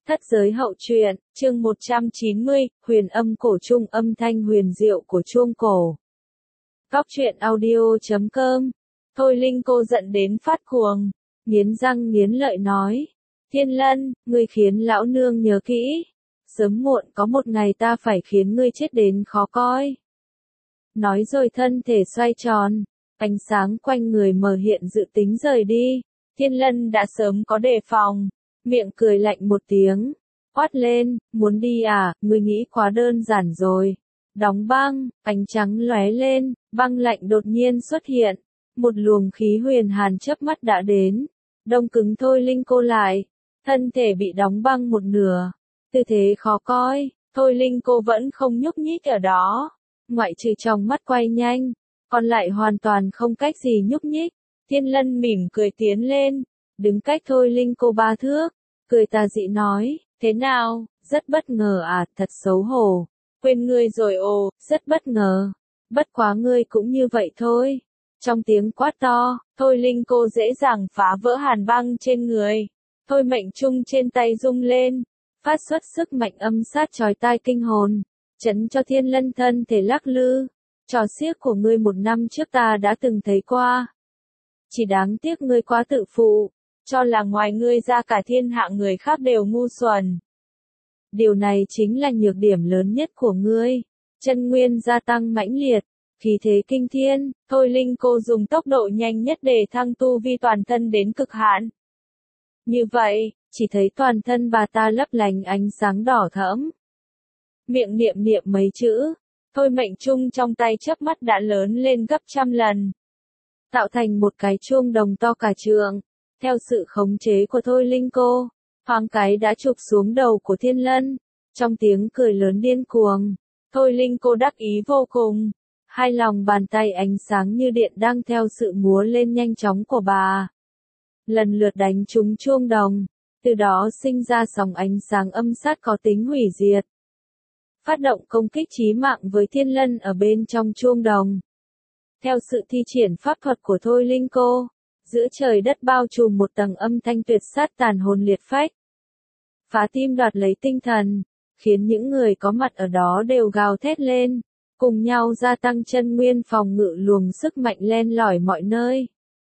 Thất giới hậu truyện, chương 190, huyền âm cổ trung, âm thanh huyền diệu của chuông cổ. Góc truyện audio.com. Thôi Linh cô giận đến phát cuồng, nghiến răng nghiến lợi nói. Thiên Lân, ngươi khiến lão nương nhớ kỹ. Sớm muộn có một ngày ta phải khiến ngươi chết đến khó coi. Nói rồi thân thể xoay tròn, ánh sáng quanh người mờ hiện dự tính rời đi. Thiên Lân đã sớm có đề phòng. Miệng cười lạnh một tiếng, quát lên, muốn đi à, ngươi nghĩ quá đơn giản rồi. Đóng băng, ánh trắng lóe lên, băng lạnh đột nhiên xuất hiện, một luồng khí huyền hàn chớp mắt đã đến, đông cứng Thôi Linh cô lại, thân thể bị đóng băng một nửa, tư thế khó coi, Thôi Linh cô vẫn không nhúc nhích ở đó, ngoại trừ trong mắt quay nhanh, còn lại hoàn toàn không cách gì nhúc nhích. Thiên Lân mỉm cười tiến lên, đứng cách Thôi Linh cô 3 thước, cười tà dị nói, thế nào, rất bất ngờ à, thật xấu hổ, quên ngươi rồi ồ, rất bất ngờ, bất quá ngươi cũng như vậy thôi. Trong tiếng quát to, Thôi Linh cô dễ dàng phá vỡ hàn băng trên người, Thôi mệnh trung trên tay rung lên, phát xuất sức mạnh âm sát chói tai kinh hồn, chấn cho Thiên Lân thân thể lắc lư, trò xiếc của ngươi 1 năm trước ta đã từng thấy qua. Chỉ đáng tiếc ngươi quá tự phụ, cho là ngoài ngươi ra cả thiên hạ người khác đều ngu xuẩn. Điều này chính là nhược điểm lớn nhất của ngươi. Chân nguyên gia tăng mãnh liệt, khí thế kinh thiên, Thôi Linh cô dùng tốc độ nhanh nhất để thăng tu vi toàn thân đến cực hạn. Như vậy, chỉ thấy toàn thân bà ta lấp lánh ánh sáng đỏ thẫm. Miệng niệm niệm mấy chữ, Thôi mệnh trung trong tay chớp mắt đã lớn lên gấp 100 lần. Tạo thành một cái chuông đồng to cả trượng. Theo sự khống chế của Thôi Linh cô, thoáng cái đã chụp xuống đầu của Thiên Lân. Trong tiếng cười lớn điên cuồng, Thôi Linh cô đắc ý vô cùng. Hai lòng bàn tay ánh sáng như điện đang theo sự múa lên nhanh chóng của bà. Lần lượt đánh trúng chuông đồng, từ đó sinh ra sóng ánh sáng âm sát có tính hủy diệt. Phát động công kích chí mạng với Thiên Lân ở bên trong chuông đồng. Theo sự thi triển pháp thuật của Thôi Linh cô, giữa trời đất bao trùm một tầng âm thanh tuyệt sát tàn hồn liệt phách. Phá tim đoạt lấy tinh thần, khiến những người có mặt ở đó đều gào thét lên, cùng nhau gia tăng chân nguyên phòng ngự luồng sức mạnh len lỏi mọi nơi.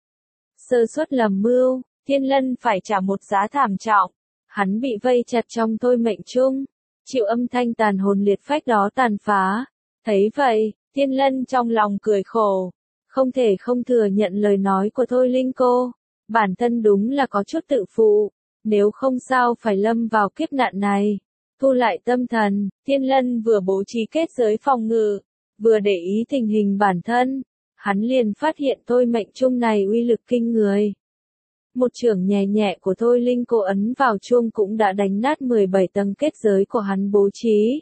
Sơ suất lầm mưu, Thiên Lân phải trả một giá thảm trọng, hắn bị vây chặt trong Thôi mệnh trung, chịu âm thanh tàn hồn liệt phách đó tàn phá. Thấy vậy, Thiên Lân trong lòng cười khổ. Không thể không thừa nhận lời nói của Thôi Linh cô, bản thân đúng là có chút tự phụ, nếu không sao phải lâm vào kiếp nạn này. Thu lại tâm thần, Thiên Lân vừa bố trí kết giới phòng ngự, vừa để ý tình hình bản thân, hắn liền phát hiện Thôi mệnh trung này uy lực kinh người. Một chưởng nhẹ nhẹ của Thôi Linh cô ấn vào chuông cũng đã đánh nát 17 tầng kết giới của hắn bố trí.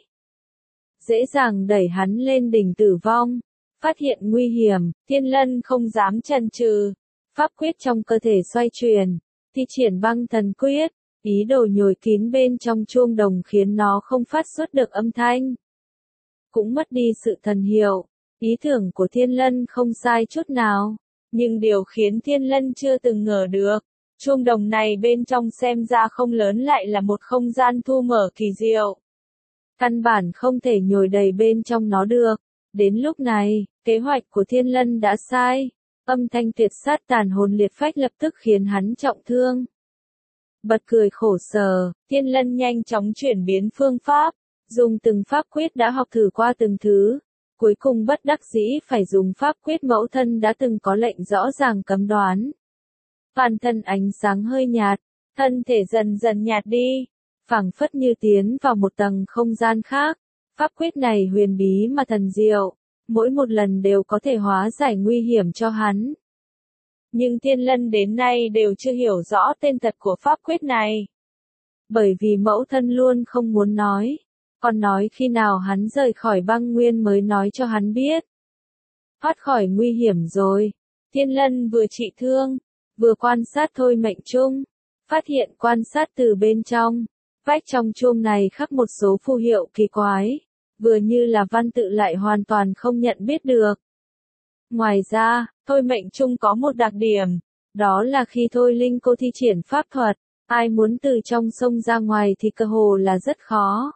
Dễ dàng đẩy hắn lên đỉnh tử vong. Phát hiện nguy hiểm, Thiên Lân không dám chần chừ, pháp quyết trong cơ thể xoay chuyển, thi triển băng thần quyết, ý đồ nhồi kín bên trong chuông đồng khiến nó không phát xuất được âm thanh. Cũng mất đi sự thần hiệu, ý tưởng của Thiên Lân không sai chút nào, nhưng điều khiến Thiên Lân chưa từng ngờ được, chuông đồng này bên trong xem ra không lớn lại là một không gian thu mở kỳ diệu. Căn bản không thể nhồi đầy bên trong nó được. Đến lúc này, kế hoạch của Thiên Lân đã sai, âm thanh tuyệt sát tàn hồn liệt phách lập tức khiến hắn trọng thương. Bật cười khổ sở, Thiên Lân nhanh chóng chuyển biến phương pháp, dùng từng pháp quyết đã học thử qua từng thứ, cuối cùng bất đắc dĩ phải dùng pháp quyết mẫu thân đã từng có lệnh rõ ràng cấm đoán. Toàn thân ánh sáng hơi nhạt, thân thể dần dần nhạt đi, phảng phất như tiến vào một tầng không gian khác. Pháp quyết này huyền bí mà thần diệu, mỗi một lần đều có thể hóa giải nguy hiểm cho hắn. Nhưng Thiên Lân đến nay đều chưa hiểu rõ tên thật của pháp quyết này. Bởi vì mẫu thân luôn không muốn nói, còn nói khi nào hắn rời khỏi băng nguyên mới nói cho hắn biết. Thoát khỏi nguy hiểm rồi, Thiên Lân vừa trị thương, vừa quan sát Thôi mệnh trung, phát hiện quan sát từ bên trong. Vách trong chuông này khắc một số phù hiệu kỳ quái, vừa như là văn tự lại hoàn toàn không nhận biết được. Ngoài ra, Thôi mệnh trung có một đặc điểm, đó là khi Thôi Linh cô thi triển pháp thuật, Ai muốn từ trong sông ra ngoài thì cơ hồ là rất khó.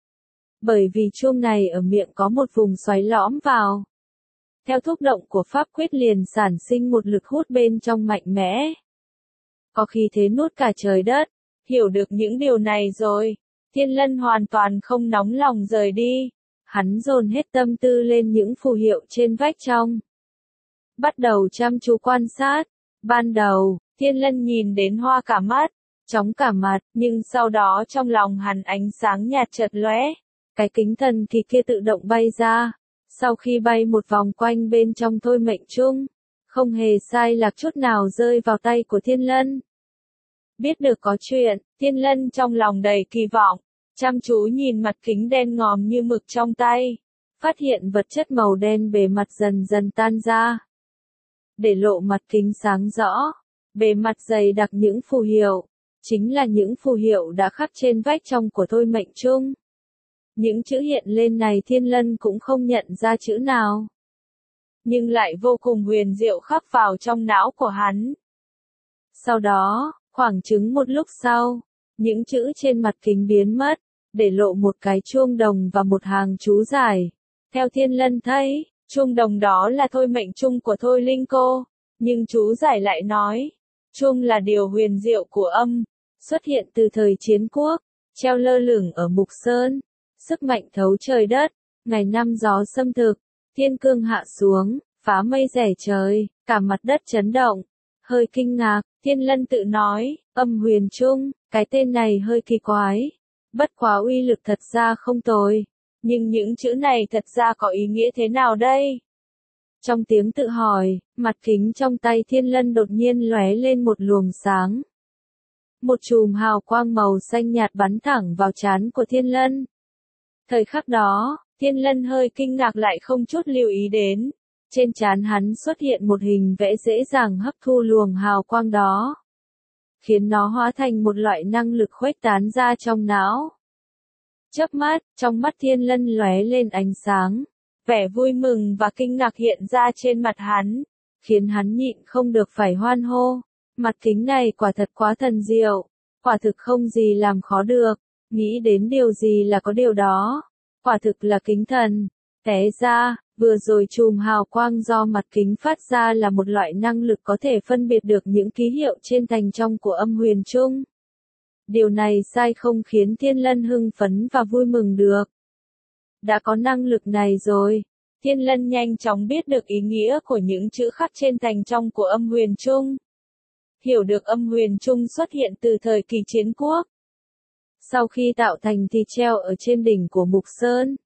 Bởi vì chuông này ở miệng có một vùng xoáy lõm vào. Theo thúc động của pháp quyết liền sản sinh một lực hút bên trong mạnh mẽ. Có khí thế nuốt cả trời đất. Hiểu được những điều này rồi, Thiên Lân hoàn toàn không nóng lòng rời đi. Hắn dồn hết tâm tư lên những phù hiệu trên vách trong. Bắt đầu chăm chú quan sát. Ban đầu, Thiên Lân nhìn đến hoa cả mắt, chóng cả mặt, nhưng sau đó trong lòng hắn ánh sáng nhạt chợt lóe. Cái kính thần kỳ kia tự động bay ra. Sau khi bay một vòng quanh bên trong thôi mệnh chung, không hề sai lạc chút nào rơi vào tay của Thiên Lân. Biết được có chuyện, Thiên Lân trong lòng đầy kỳ vọng, chăm chú nhìn mặt kính đen ngòm như mực trong tay, phát hiện vật chất màu đen bề mặt dần dần tan ra. Để lộ mặt kính sáng rõ, bề mặt dày đặc những phù hiệu, chính là những phù hiệu đã khắc trên vách trong của thôi mệnh chung. Những chữ hiện lên này Thiên Lân cũng không nhận ra chữ nào, nhưng lại vô cùng huyền diệu khắc vào trong não của hắn. Sau đó, khoảng chừng một lúc sau, những chữ trên mặt kính biến mất, để lộ một cái chuông đồng và một hàng chú giải. Theo Thiên Lân thấy, chuông đồng đó là thôi mệnh chung của Thôi Linh Cô, nhưng chú giải lại nói, chuông là điều huyền diệu của âm, xuất hiện từ thời chiến quốc, treo lơ lửng ở Mục Sơn, sức mạnh thấu trời đất, ngày năm gió xâm thực, thiên cương hạ xuống, phá mây rẻ trời, cả mặt đất chấn động. Hơi kinh ngạc, Thiên Lân tự nói, âm huyền chung, cái tên này hơi kỳ quái. Bất quá uy lực thật ra không tồi. Nhưng những chữ này thật ra có ý nghĩa thế nào đây? Trong tiếng tự hỏi, mặt kính trong tay Thiên Lân đột nhiên lóe lên một luồng sáng. Một chùm hào quang màu xanh nhạt bắn thẳng vào trán của Thiên Lân. Thời khắc đó, Thiên Lân hơi kinh ngạc lại không chút lưu ý đến. Trên trán hắn xuất hiện một hình vẽ dễ dàng hấp thu luồng hào quang đó, khiến nó hóa thành một loại năng lực khuếch tán ra trong não. Chớp mắt, trong mắt Thiên Lân lóe lên ánh sáng, vẻ vui mừng và kinh ngạc hiện ra trên mặt hắn, khiến hắn nhịn không được phải hoan hô. Mặt kính này quả thật quá thần diệu, quả thực không gì làm khó được, nghĩ đến điều gì là có điều đó, quả thực là kính thần. Té ra, vừa rồi chùm hào quang do mặt kính phát ra là một loại năng lực có thể phân biệt được những ký hiệu trên thành trong của âm huyền chung. Điều này sai không khiến Thiên Lân hưng phấn và vui mừng được. Đã có năng lực này rồi, Thiên Lân nhanh chóng biết được ý nghĩa của những chữ khắc trên thành trong của âm huyền chung. Hiểu được âm huyền chung xuất hiện từ thời kỳ chiến quốc. Sau khi tạo thành thì treo ở trên đỉnh của Mục Sơn.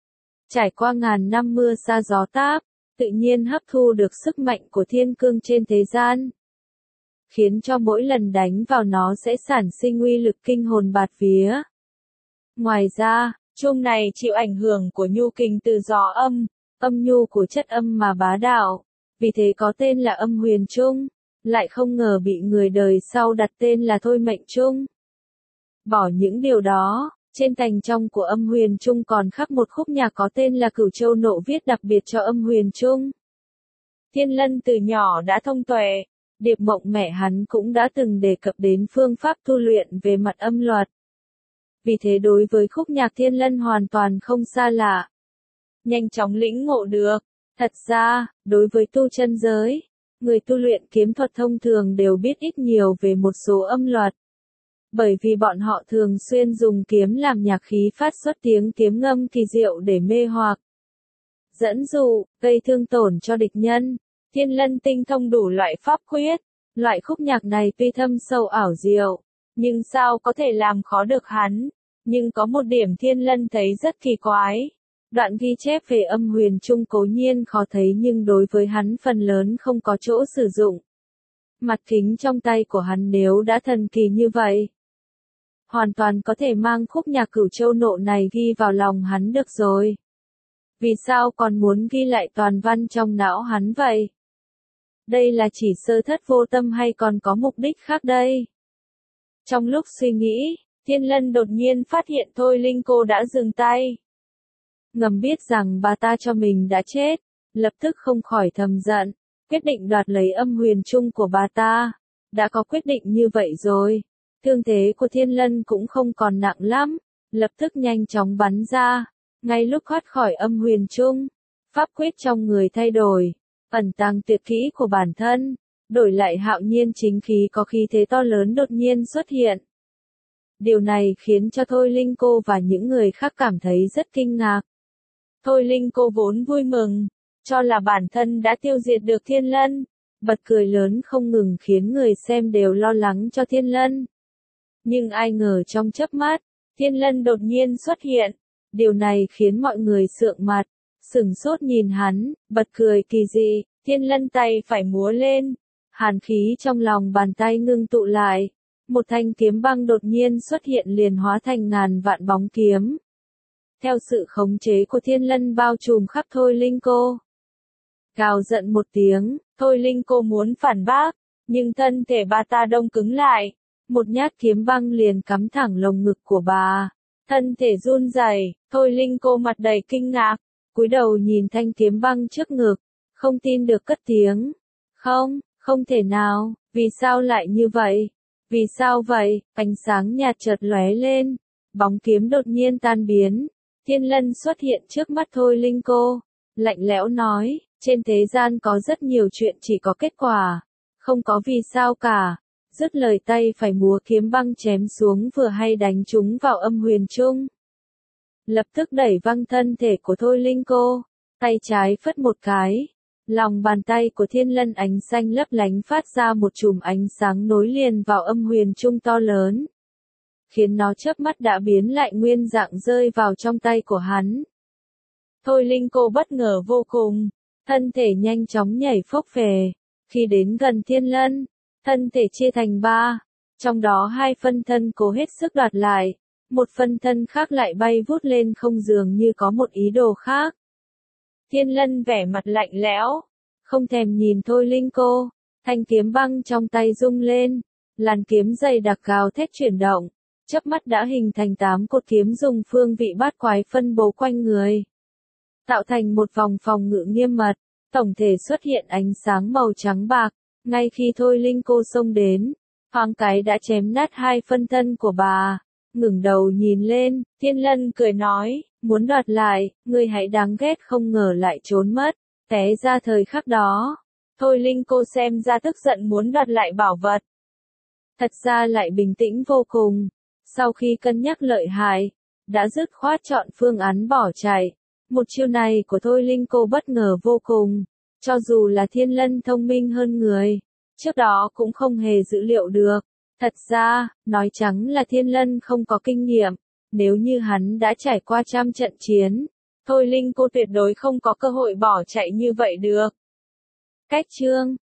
Trải qua ngàn năm mưa sa gió táp, tự nhiên hấp thu được sức mạnh của thiên cương trên thế gian, khiến cho mỗi lần đánh vào nó sẽ sản sinh uy lực kinh hồn bạt vía. Ngoài ra, chuông này chịu ảnh hưởng của nhu kình từ gió âm nhu của chất âm mà bá đạo, vì thế có tên là âm huyền chung, lại không ngờ bị người đời sau đặt tên là thôi mệnh chung. Bỏ những điều đó, trên thành trong của âm huyền chung còn khắc một khúc nhạc có tên là Cửu Châu Nộ viết đặc biệt cho âm huyền chung. Thiên Lân từ nhỏ đã thông tuệ, Điệp Mộng mẹ hắn cũng đã từng đề cập đến phương pháp tu luyện về mặt âm luật. Vì thế đối với khúc nhạc Thiên Lân hoàn toàn không xa lạ. Nhanh chóng lĩnh ngộ được. Thật ra, đối với tu chân giới, người tu luyện kiếm thuật thông thường đều biết ít nhiều về một số âm luật. Bởi vì bọn họ thường xuyên dùng kiếm làm nhạc khí phát xuất tiếng kiếm ngâm kỳ diệu để mê hoặc, dẫn dụ, gây thương tổn cho địch nhân. Thiên Lân tinh thông đủ loại pháp quyết, loại khúc nhạc này tuy thâm sâu ảo diệu, nhưng sao có thể làm khó được hắn. Nhưng có một điểm Thiên Lân thấy rất kỳ quái. Đoạn ghi chép về âm huyền chung cố nhiên khó thấy nhưng đối với hắn phần lớn không có chỗ sử dụng. Mặt kính trong tay của hắn nếu đã thần kỳ như vậy, hoàn toàn có thể mang khúc nhạc Cửu Châu Nộ này ghi vào lòng hắn được rồi. Vì sao còn muốn ghi lại toàn văn trong não hắn vậy? Đây là chỉ sơ thất vô tâm hay còn có mục đích khác đây? Trong lúc suy nghĩ, Thiên Lân đột nhiên phát hiện Thôi Linh Cô đã dừng tay. Ngầm biết rằng bà ta cho mình đã chết, lập tức không khỏi thầm giận, quyết định đoạt lấy âm huyền chung của bà ta. Đã có quyết định như vậy rồi, Thương thế của Thiên Lân cũng không còn nặng lắm, lập tức nhanh chóng bắn ra. Ngay lúc thoát khỏi âm huyền trung, pháp quyết trong người thay đổi, ẩn tàng tuyệt kỹ của bản thân, đổi lại hạo nhiên chính khí có khí thế to lớn đột nhiên xuất hiện. Điều này khiến cho Thôi Linh cô và những người khác cảm thấy rất kinh ngạc. Thôi Linh cô vốn vui mừng, cho là bản thân đã tiêu diệt được Thiên Lân, bật cười lớn không ngừng khiến người xem đều lo lắng cho Thiên Lân. Nhưng ai ngờ trong chớp mắt, Thiên Lân đột nhiên xuất hiện, điều này khiến mọi người sượng mặt, sửng sốt nhìn hắn, bật cười kỳ dị. Thiên Lân tay phải múa lên, hàn khí trong lòng bàn tay ngưng tụ lại, một thanh kiếm băng đột nhiên xuất hiện liền hóa thành ngàn vạn bóng kiếm. Theo sự khống chế của Thiên Lân bao trùm khắp Thôi Linh cô. Gào giận một tiếng, Thôi Linh cô muốn phản bác, nhưng thân thể bà ta đông cứng lại, một nhát kiếm băng liền cắm thẳng lồng ngực của bà. Thân thể run rẩy, Thôi Linh cô mặt đầy kinh ngạc, cúi đầu nhìn thanh kiếm băng trước ngực, không tin được cất tiếng. Không, không thể nào, vì sao lại như vậy? Vì sao vậy? Ánh sáng nhạt chợt lóe lên, bóng kiếm đột nhiên tan biến. Thiên Lân xuất hiện trước mắt Thôi Linh cô, lạnh lẽo nói, trên thế gian có rất nhiều chuyện chỉ có kết quả, không có vì sao cả. Dứt lời tay phải múa kiếm băng chém xuống vừa hay đánh trúng vào âm huyền trung. Lập tức đẩy văng thân thể của Thôi Linh cô, tay trái phất một cái. Lòng bàn tay của Thiên Lân ánh xanh lấp lánh phát ra một chùm ánh sáng nối liền vào âm huyền trung to lớn, khiến nó chớp mắt đã biến lại nguyên dạng rơi vào trong tay của hắn. Thôi Linh cô bất ngờ vô cùng, thân thể nhanh chóng nhảy phốc phè, khi đến gần Thiên Lân, thân thể chia thành ba, trong đó hai phân thân cố hết sức đoạt lại, một phân thân khác lại bay vút lên không dường như có một ý đồ khác. Thiên Lân vẻ mặt lạnh lẽo, không thèm nhìn Thôi Linh cô, thanh kiếm băng trong tay rung lên, làn kiếm dày đặc gào thét chuyển động, chớp mắt đã hình thành 8 cột kiếm dùng phương vị bát quái phân bố quanh người, tạo thành một vòng phòng ngự nghiêm mật, tổng thể xuất hiện ánh sáng màu trắng bạc. Ngay khi Thôi Linh cô xông đến, thoáng cái đã chém nát hai phân thân của bà. Ngẩng đầu nhìn lên, Thiên Lân cười nói, muốn đoạt lại, ngươi hãy đáng ghét không ngờ lại trốn mất. Té ra thời khắc đó, Thôi Linh cô xem ra tức giận muốn đoạt lại bảo vật. Thật ra lại bình tĩnh vô cùng, sau khi cân nhắc lợi hại, đã dứt khoát chọn phương án bỏ chạy. Một chiêu này của Thôi Linh cô bất ngờ vô cùng, cho dù là Thiên Lân thông minh hơn người, trước đó cũng không hề dự liệu được. Thật ra, nói trắng là Thiên Lân không có kinh nghiệm, nếu như hắn đã trải qua trăm trận chiến, Thôi Linh cô tuyệt đối không có cơ hội bỏ chạy như vậy được. Cách chương